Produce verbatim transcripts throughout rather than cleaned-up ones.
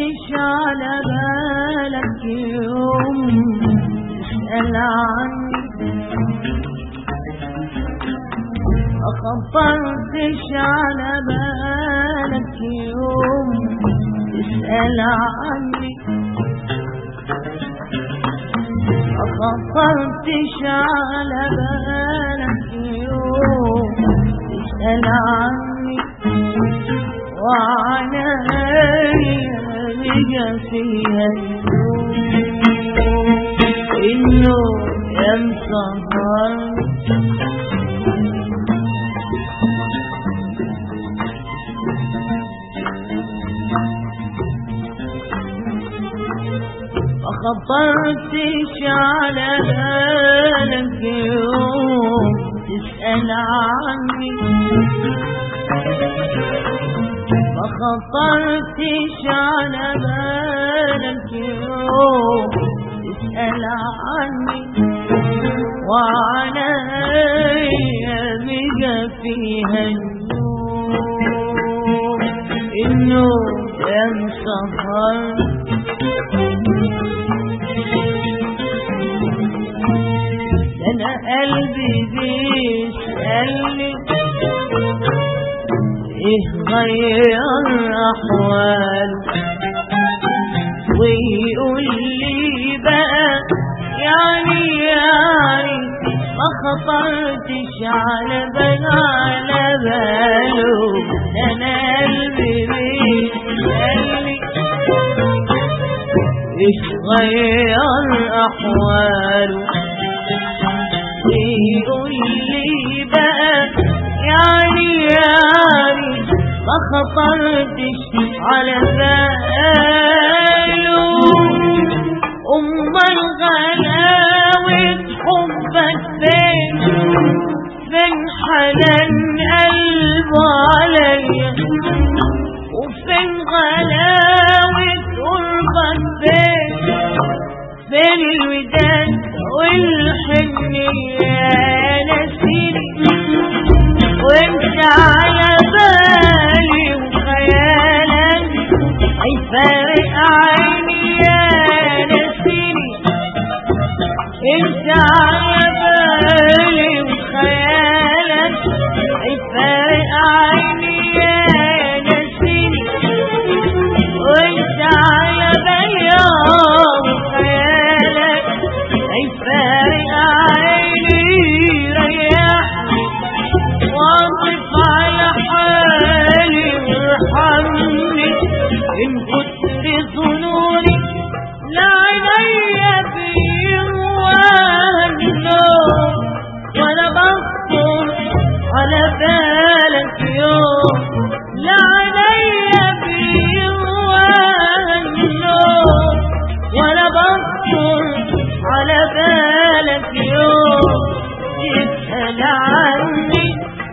خطرتش على بالك يوم تسأل عني، ما خطرتش على بالك يوم تسأل عني، ما خطرتش على بالك يوم تسأل عني، وعنايا بقى فيها النوم يا مسهرني. ما خطرتش على بالك يوم تسأل عني، ما خطرتش على بالك يوم تسأل عني، وعنايا بقى فيها النوم النوم يا مسهرني. أنا قلبي بيسألني إيه غير أحواله، ويقول لي بقى يعني يعني ما خطرتش على بال على باله. أنا قلبي بيسألني إيه غير أحواله، ويقول لي بقى يعني يعني ما خطرتش على باله. أمال غلاوة حبك فين فين حنان قلبه عليا، وفين غلاوة قربك فين فين الوداد والحنية. نسيني وانت على بالي وخيالك هيفارق عيني. يا نسيني انت على بالي وخيالك هيفارق عيني. يا نسيني وانت على بالي وخيالك هيفارق عيني. ريحني واقف على حالي وارحمني إن كنت ظنوني لا عينيا بيهواها النوم، ولا بخطر على بالك يوم. لا عينيا بيهواها النوم، ولا بخطر على بالك يوم تسأل عني.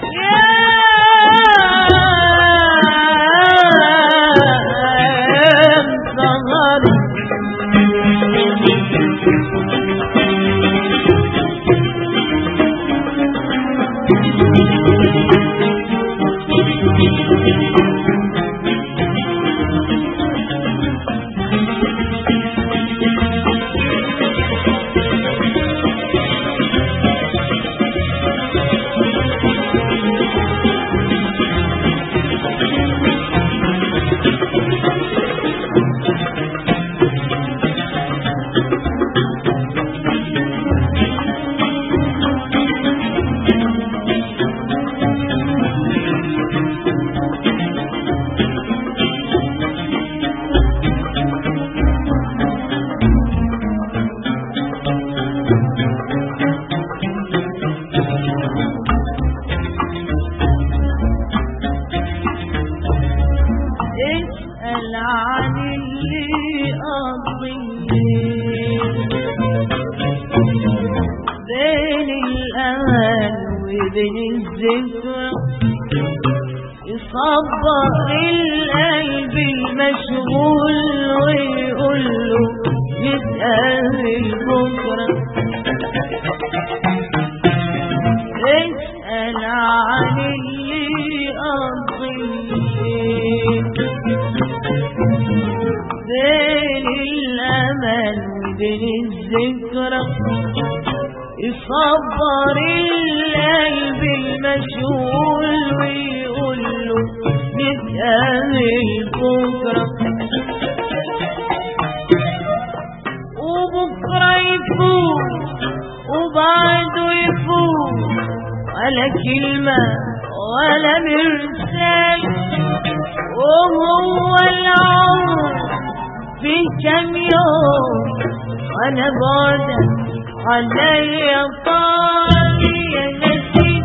بين الذكرى يصبر القلب المشغول ويقول له نتقابل بكرة. اسأل عن اللي قضيت بين الذكرى يصبر القلب المشغول ويقول له نتقابل بكرة، وبكرة يفوت وبعده يفوت ولا كلمة ولا مرسال، وهو العمر في كم يوم وانا بعدك عليا طالي يا نسيت،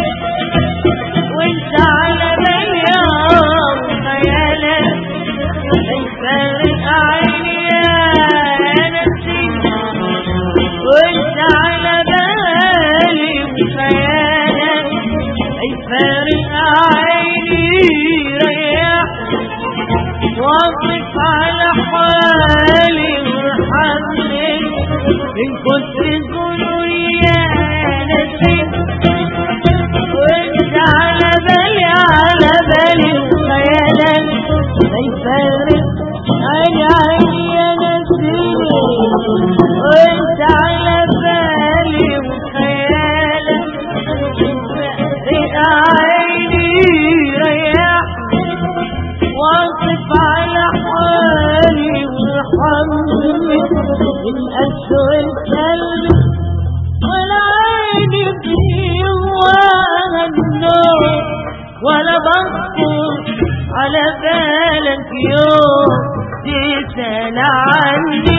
وانت على بالي خيالك يفارق عيني يا نسيت، وانت على بالي خيالك يفارق عيني ريح، واقف على حالي وارحمني من كتر ظلمي يا نسيت، وانت على بالي على بالي وخيالك ما يفارق عيني عيني يا نسيت، وانت على بالي وخيالك يفارق عيني ريح، واقف على حالي وارحمني من أسوء الكلب، ولا عيني بيواها النور ولا بخطر على بالك يوم تسأل عني.